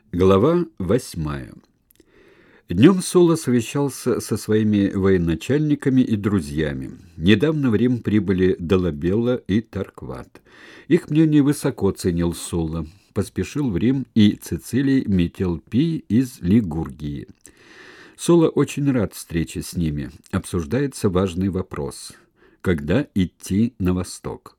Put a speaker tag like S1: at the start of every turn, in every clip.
S1: Глава 8. Днем Сула совещался со своими военачальниками и друзьями. Недавно в Рим прибыли Долабелла и Таркват. Их мнение высоко ценил Сула. Поспешил в Рим и Цицилий Метелпий из Лигургии. Сула очень рад встрече с ними. Обсуждается важный вопрос: когда идти на восток?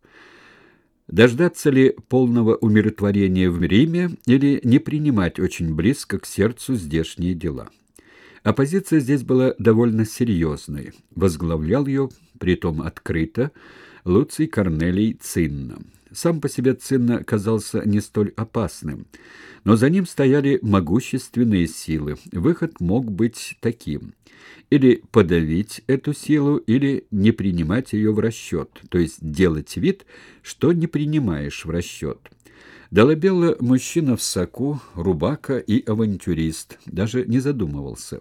S1: Дождаться ли полного умиротворения в Риме или не принимать очень близко к сердцу здешние дела? Оппозиция здесь была довольно серьезной. Возглавлял ее, притом открыто, Луций Корнелий Цинна. Сам по себе Цинна казался не столь опасным, но за ним стояли могущественные силы. Выход мог быть таким: или подавить эту силу, или не принимать ее в расчет, то есть делать вид, что не принимаешь в расчет. Долабелла мужчина в соку, рубака и авантюрист, даже не задумывался.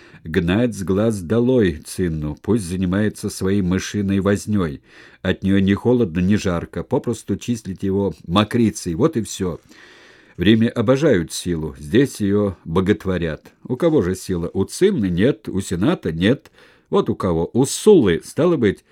S1: Гнать с глаз долой Цинну, пусть занимается своей мышиной вознёй. От нее ни холодно, ни жарко, попросту числить его мокрицей, вот и все. В Риме обожают силу, здесь ее боготворят. У кого же сила? У Цинны нет, у Сената нет. Вот у кого? У Суллы, стало быть,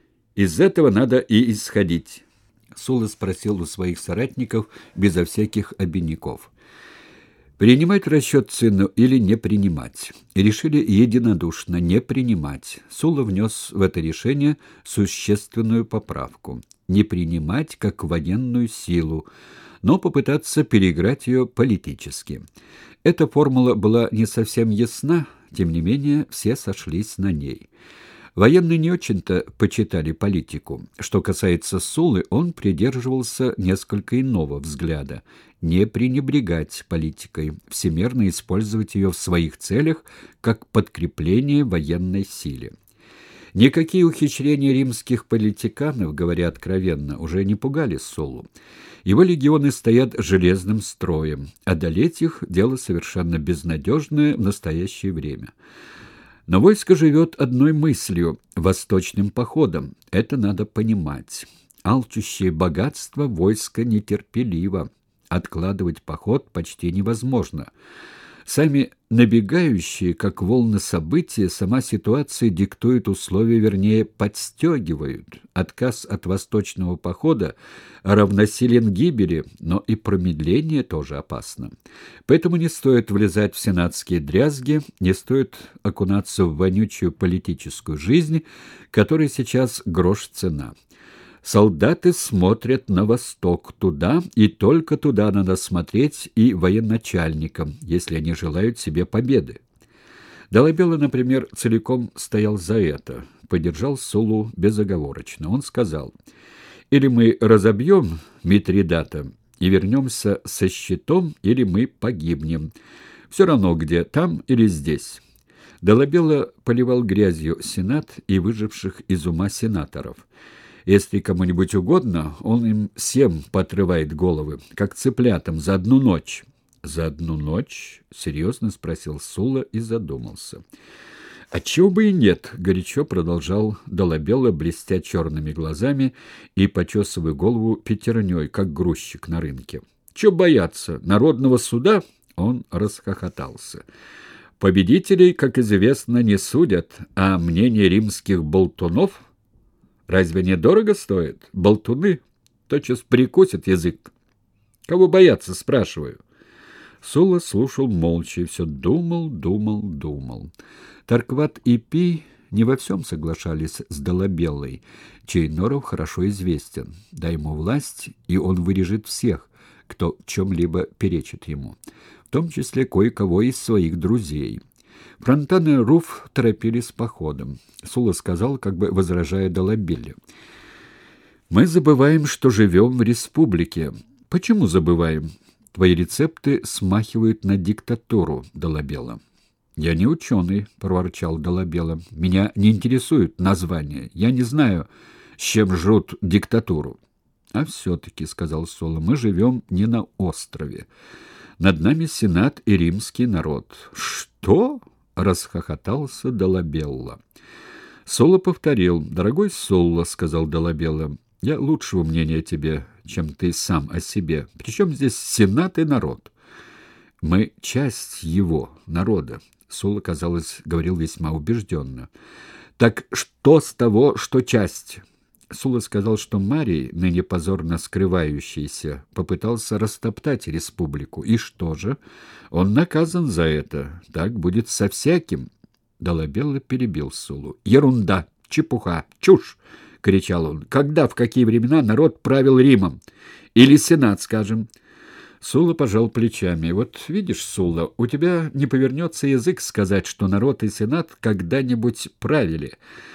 S1: из этого надо и исходить. Сула спросил у своих соратников безо всяких обиняков: принимать в расчет Цинну или не принимать? И решили единодушно не принимать. Сула внес в это решение существенную поправку: не принимать как военную силу, но попытаться переиграть ее политически. Эта формула была не совсем ясна, тем не менее все сошлись на ней. Военные не очень-то почитали политику. Что касается Суллы, он придерживался несколько иного взгляда: не пренебрегать политикой, всемерно использовать ее в своих целях как подкрепление военной силе. Никакие ухищрения римских политиканов, говоря откровенно, уже не пугали Суллу. Его легионы стоят железным строем. Одолеть их — дело совершенно безнадежное в настоящее время. Но войско живет одной мыслью — восточным походом. Это надо понимать. Алчущее богатство войско нетерпеливо. Откладывать поход почти невозможно. Сами набегающие, как волны события, сама ситуация диктует условия, вернее, подстегивают. Отказ от восточного похода равносилен гибели, но и промедление тоже опасно. Поэтому не стоит влезать в сенатские дрязги, не стоит окунаться в вонючую политическую жизнь, которой сейчас грош цена. Солдаты смотрят на восток, туда и только туда надо смотреть и военачальникам, если они желают себе победы. Долабелла, например, целиком стоял за это, поддержал Суллу безоговорочно. Он сказал: или мы разобьем Митридата и вернемся со щитом, или мы погибнем. Все равно где, там или здесь. Долабелла поливал грязью Сенат и выживших из ума сенаторов. Если кому-нибудь угодно, он им всем поотрывает головы, как цыплятам, за одну ночь. «За одну ночь?» — серьезно спросил Сула и задумался. «Отчего бы и нет?» — горячо продолжал Долабелла, блестя черными глазами и почесывая голову пятерней, как грузчик на рынке. «Чего бояться? Народного суда?» — он расхохотался. «Победителей, как известно, не судят, а мнение римских болтунов разве не дорого стоит? Болтуны тотчас прикусят язык. Кого бояться, спрашиваю?» Сула слушал молча и все думал. Таркват и Пий не во всем соглашались с Долабеллой, чей норов хорошо известен. Дай ему власть, и он вырежет всех, кто в чем-либо перечит ему, в том числе кое-кого из своих друзей. Фронтан и Руф торопились с походом. Сула сказал, как бы возражая Долабелле: «Мы забываем, что живем в республике». «Почему забываем? Твои рецепты смахивают на диктатуру, Долабелла». «Я не ученый», — проворчал Долабелла. «Меня не интересует название. Я не знаю, с чем жрут диктатуру». «А все-таки», — сказал Сула, — «мы живем не на острове. Над нами Сенат и римский народ». «Что?» — расхохотался Долабелла. Сула повторил. «Дорогой Сула», — сказал Долабелла, — «я лучшего мнения о тебе, чем ты сам о себе. Причем здесь Сенат и народ? Мы часть его, народа. Сула, казалось, говорил весьма убежденно. Так что с того, что часть? Сула сказал, что Марий, ныне позорно скрывающийся, попытался растоптать республику. И что же? Он наказан за это. Так будет со всяким. Долобелло перебил Сулу. «Ерунда! Чепуха! Чушь!» — кричал он. «Когда, в какие времена народ правил Римом? Или Сенат, скажем?» Сула пожал плечами. «Вот видишь, Сула, у тебя не повернется язык сказать, что народ и Сенат когда-нибудь правили.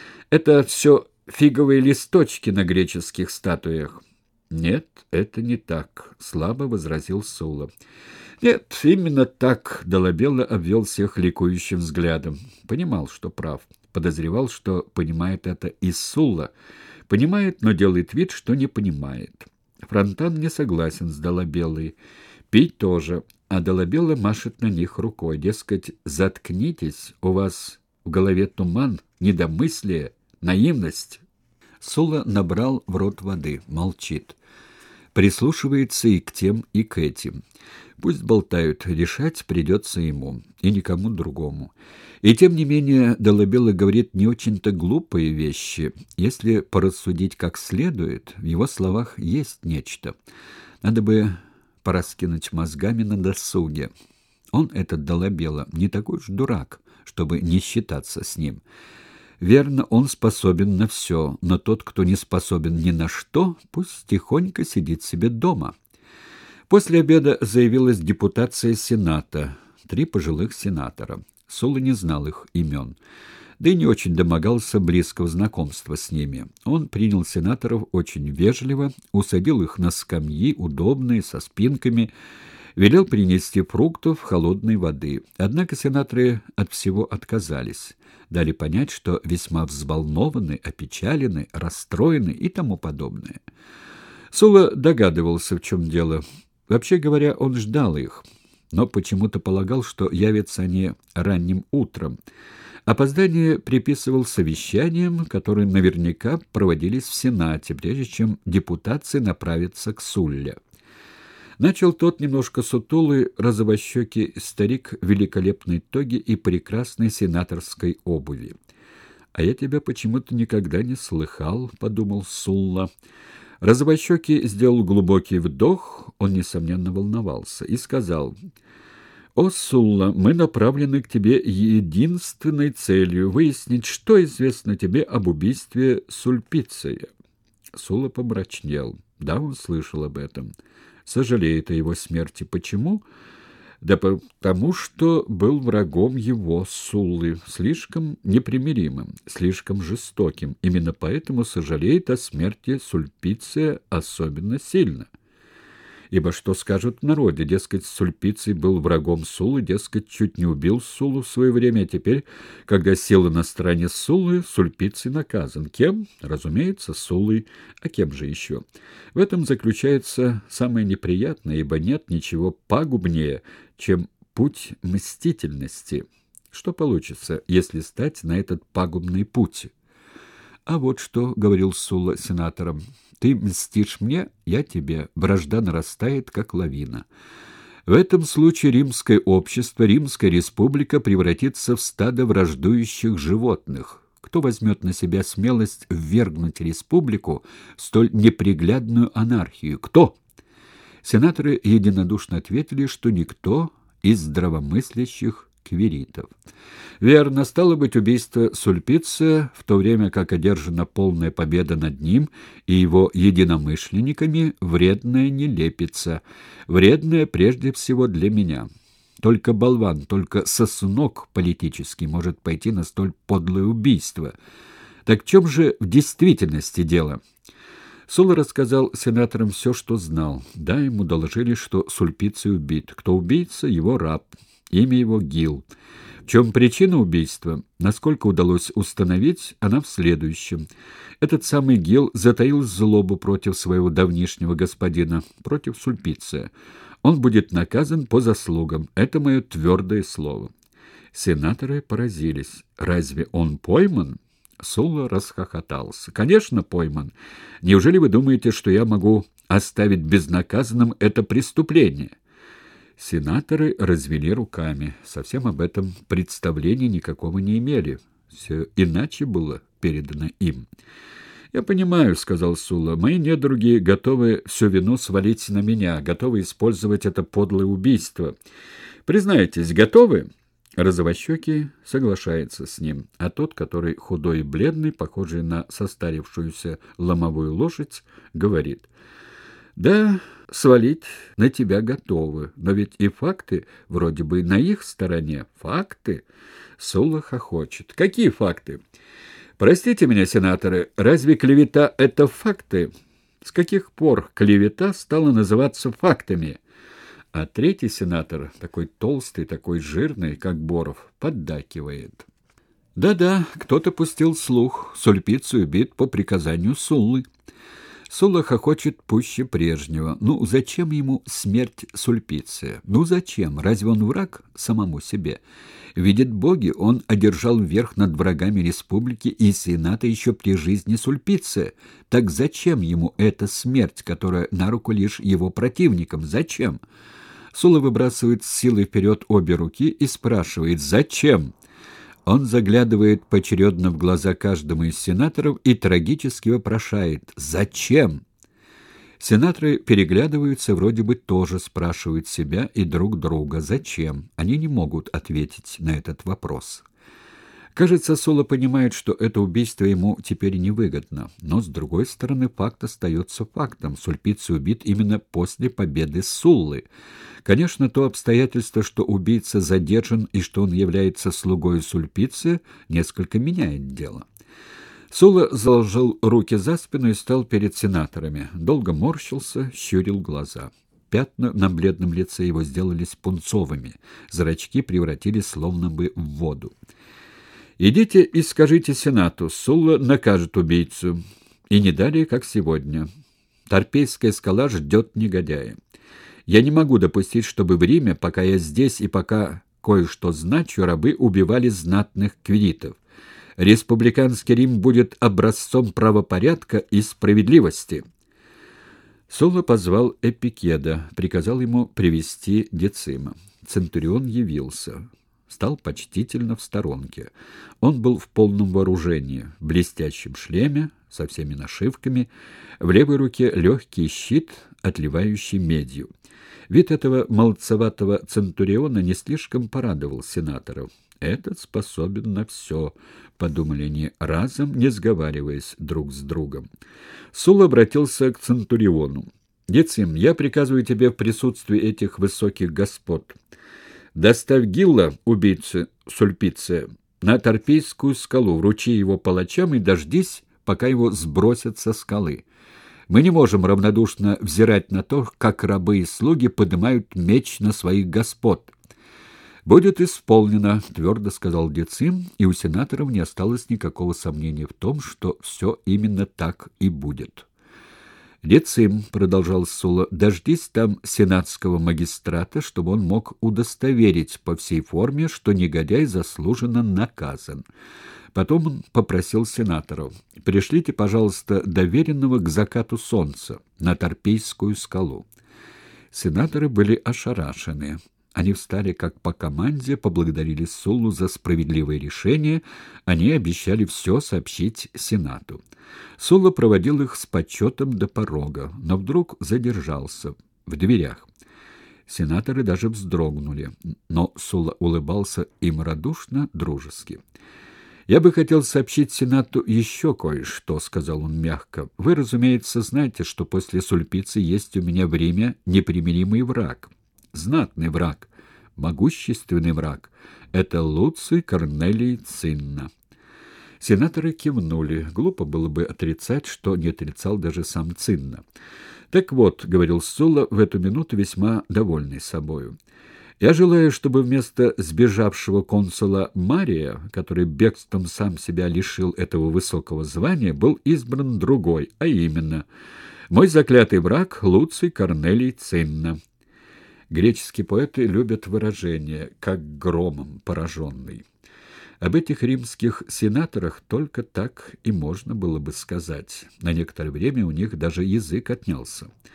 S1: Это все фиговые листочки на греческих статуях». «Нет, это не так», — слабо возразил Сула. «Нет, именно так», — Долобелло обвел всех ликующим взглядом. Понимал, что прав. Подозревал, что понимает это и Сула. Понимает, но делает вид, что не понимает. Фронтан не согласен с Долобеллой. Пить тоже, а Долобелло машет на них рукой. Дескать, заткнитесь, у вас в голове туман, недомыслие, наивность. Сула набрал в рот воды, молчит. Прислушивается и к тем, и к этим. Пусть болтают, решать придется ему, и никому другому. И тем не менее Долобелло говорит не очень-то глупые вещи. Если порассудить как следует, в его словах есть нечто. Надо бы пораскинуть мозгами на досуге. Он, этот Долобелло, не такой уж дурак, чтобы не считаться с ним. Верно, он способен на все, но тот, кто не способен ни на что, пусть тихонько сидит себе дома. После обеда заявилась депутация Сената, 3 пожилых сенатора. Сула не знал их имен, да и не очень домогался близкого знакомства с ними. Он принял сенаторов очень вежливо, усадил их на скамьи, удобные, со спинками, велел принести фруктов, холодной воды. Однако сенаторы от всего отказались. Дали понять, что весьма взволнованы, опечалены, расстроены и тому подобное. Сула догадывался, в чем дело. Вообще говоря, он ждал их, но почему-то полагал, что явятся они ранним утром. Опоздание приписывал совещаниям, которые наверняка проводились в Сенате, прежде чем депутации направятся к Сулле. Начал тот немножко сутулый, розовощекий старик в великолепной тоге и прекрасной сенаторской обуви. «А я тебя почему-то никогда не слыхал», — подумал Сулла. Розовощекий сделал глубокий вдох, он, несомненно, волновался, и сказал: «О, Сулла, мы направлены к тебе единственной целью — выяснить, что известно тебе об убийстве Сульпиция». Сулла помрачнел. Да, он слышал об этом. Сожалеет о его смерти. Почему? Да потому, что был врагом его, Суллы, слишком непримиримым, слишком жестоким. Именно поэтому сожалеет о смерти Сульпиция особенно сильно. Ибо что скажут в народе? Дескать, Сульпиций был врагом Суллы, дескать, чуть не убил Суллу в свое время, а теперь, когда сила на стороне Суллы, Сульпиций наказан. Кем? Разумеется, Суллой. А кем же еще? В этом заключается самое неприятное, ибо нет ничего пагубнее, чем путь мстительности. Что получится, если стать на этот пагубный путь? «А вот что, — говорил Сула сенаторам, — ты мстишь мне, я тебе, вражда нарастает, как лавина. В этом случае римское общество, Римская республика превратится в стадо враждующих животных. Кто возьмет на себя смелость ввергнуть республику в столь неприглядную анархию? Кто?» Сенаторы единодушно ответили, что никто из здравомыслящих квиритов. Верно, стало быть, убийство Сульпиция, в то время как одержана полная победа над ним и его единомышленниками, вредная нелепица, вредная прежде всего для меня. Только болван, только сосунок политический может пойти на столь подлое убийство. Так в чем же в действительности дело? Сула рассказал сенаторам все, что знал. Да, ему доложили, что Сульпиций убит. Кто убийца? Его раб. Имя его Гил. В чем причина убийства? Насколько удалось установить, она в следующем. Этот самый Гил затаил злобу против своего давнишнего господина, против Сульпиция. Он будет наказан по заслугам. Это мое твердое слово. Сенаторы поразились. Разве он пойман? Сула расхохотался. «Конечно, пойман. Неужели вы думаете, что я могу оставить безнаказанным это преступление? Сенаторы развели руками. Совсем об этом представления никакого не имели. Все иначе было передано им. «Я понимаю», — сказал Сула, — «мои недруги готовы всю вину свалить на меня, готовы использовать это подлое убийство. Признайтесь, готовы?» Розовощекий соглашается с ним, а тот, который худой и бледный, похожий на состарившуюся ломовую лошадь, говорит: «Да, свалить на тебя готовы, но ведь и факты вроде бы на их стороне. Факты?» Сула хохочет. «Какие факты? Простите меня, сенаторы, разве клевета — это факты? С каких пор клевета стала называться фактами?» А третий сенатор, такой толстый, такой жирный, как Боров, поддакивает. «Да-да, кто-то пустил слух. Сульпиций убит по приказанию Суллы». Сула хохочет пуще прежнего. Ну, зачем ему смерть Сульпиция? Ну, зачем? Разве он враг самому себе? Видят боги, он одержал верх над врагами республики и сената еще при жизни Сульпиция. Так зачем ему эта смерть, которая на руку лишь его противникам? Зачем? Сула выбрасывает с силой вперед обе руки и спрашивает: «Зачем?» Он заглядывает поочередно в глаза каждому из сенаторов и трагически вопрошает: «Зачем?» Сенаторы переглядываются, вроде бы тоже спрашивают себя и друг друга: «Зачем?» Они не могут ответить на этот вопрос. Кажется, Сула понимает, что это убийство ему теперь невыгодно. Но, с другой стороны, факт остается фактом. Сульпиций убит именно после победы Суллы. Конечно, то обстоятельство, что убийца задержан и что он является слугой Сульпиция, несколько меняет дело. Сула заложил руки за спину и стал перед сенаторами. Долго морщился, щурил глаза. Пятна на бледном лице его сделались пунцовыми. Зрачки превратились словно бы в воду. «Идите и скажите Сенату, Сула накажет убийцу. И не далее, как сегодня. Торпейская скала ждет негодяя. Я не могу допустить, чтобы в Риме, пока я здесь и пока кое-что значу, рабы убивали знатных квиритов. Республиканский Рим будет образцом правопорядка и справедливости». Сула позвал Эпикеда, приказал ему привести Децима. Центурион явился. Стал почтительно в сторонке. Он был в полном вооружении, в блестящем шлеме, со всеми нашивками, в левой руке легкий щит, отливающий медью. Вид этого молодцеватого центуриона не слишком порадовал сенаторов. «Этот способен на все», — подумали они разом, не сговариваясь друг с другом. Сула обратился к центуриону. «Децим, я приказываю тебе в присутствии этих высоких господ: доставь Гилла, убийцу Сульпиция, на Торпейскую скалу, вручи его палачам и дождись, пока его сбросят со скалы. Мы не можем равнодушно взирать на то, как рабы и слуги поднимают меч на своих господ». «Будет исполнено», — твердо сказал Децим, и у сенаторов не осталось никакого сомнения в том, что все именно так и будет. «Децим», — продолжал Сула, — «дождись там сенатского магистрата, чтобы он мог удостоверить по всей форме, что негодяй заслуженно наказан». Потом он попросил сенаторов: «Пришлите, пожалуйста, доверенного к закату солнца на Торпейскую скалу». Сенаторы были ошарашены. Они встали как по команде, поблагодарили Суллу за справедливое решение, они обещали все сообщить Сенату. Сулла проводил их с почетом до порога, но вдруг задержался в дверях. Сенаторы даже вздрогнули, но Сулла улыбался им радушно, дружески. «Я бы хотел сообщить Сенату еще кое-что», — сказал он мягко. «Вы, разумеется, знаете, что после Сульпиции есть у меня в Риме непримиримый враг. Знатный враг, могущественный враг — это Луций Корнелий Цинна». Сенаторы кивнули. Глупо было бы отрицать, что не отрицал даже сам Цинна. «Так вот», — говорил Сула в эту минуту, весьма довольный собою, — «я желаю, чтобы вместо сбежавшего консула Мария, который бегством сам себя лишил этого высокого звания, был избран другой, а именно мой заклятый враг Луций Корнелий Цинна». Греческие поэты любят выражение «как громом пораженный». Об этих римских сенаторах только так и можно было бы сказать. На некоторое время у них даже язык отнялся.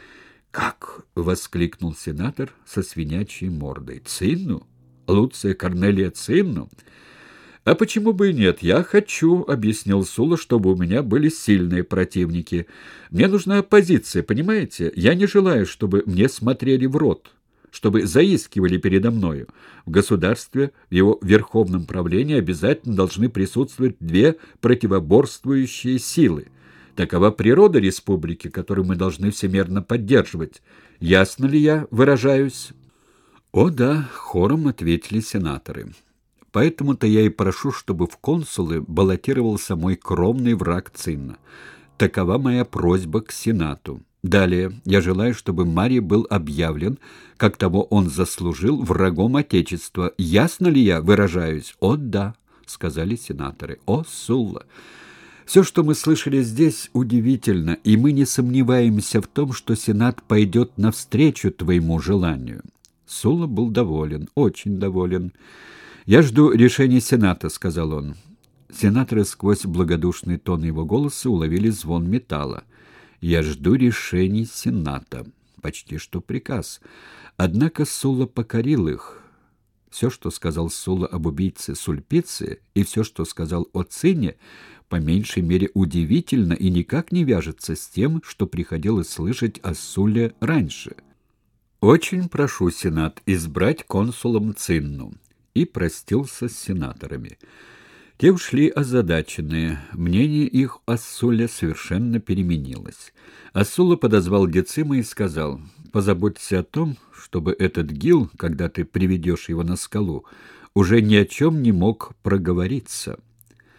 S1: «Как?» — воскликнул сенатор со свинячьей мордой. «Цинну? Луция Корнелия Цинну? А почему бы и нет? Я хочу, — объяснил Сула, — чтобы у меня были сильные противники. Мне нужна оппозиция, понимаете? Я не желаю, чтобы мне смотрели в рот, чтобы заискивали передо мною. В государстве, в его верховном правлении обязательно должны присутствовать две противоборствующие силы. Такова природа республики, которую мы должны всемерно поддерживать. Ясно ли я выражаюсь?» «О да», — хором ответили сенаторы. «Поэтому-то я и прошу, чтобы в консулы баллотировался мой кровный враг Цинна. Такова моя просьба к Сенату. Далее, я желаю, чтобы Марий был объявлен, как того он заслужил, врагом Отечества. Ясно ли я выражаюсь?» «О да», — сказали сенаторы. «О, Сулла! Все, что мы слышали здесь, удивительно, и мы не сомневаемся в том, что Сенат пойдет навстречу твоему желанию». Сула был доволен, очень доволен. «Я жду решения Сената», — сказал он. Сенаторы сквозь благодушный тон его голоса уловили звон металла. «Я жду решений Сената». Почти что приказ. Однако Сула покорил их. Все, что сказал Сула об убийце Сульпиции, и все, что сказал о Цине, по меньшей мере удивительно и никак не вяжется с тем, что приходилось слышать о Суле раньше. «Очень прошу, Сенат, избрать консулом Цинну», и простился с сенаторами. Те ушли озадаченные. Мнение их о Суле совершенно переменилось. Асула подозвал Децима и сказал: «Позаботься о том, чтобы этот Гил, когда ты приведешь его на скалу, уже ни о чем не мог проговориться».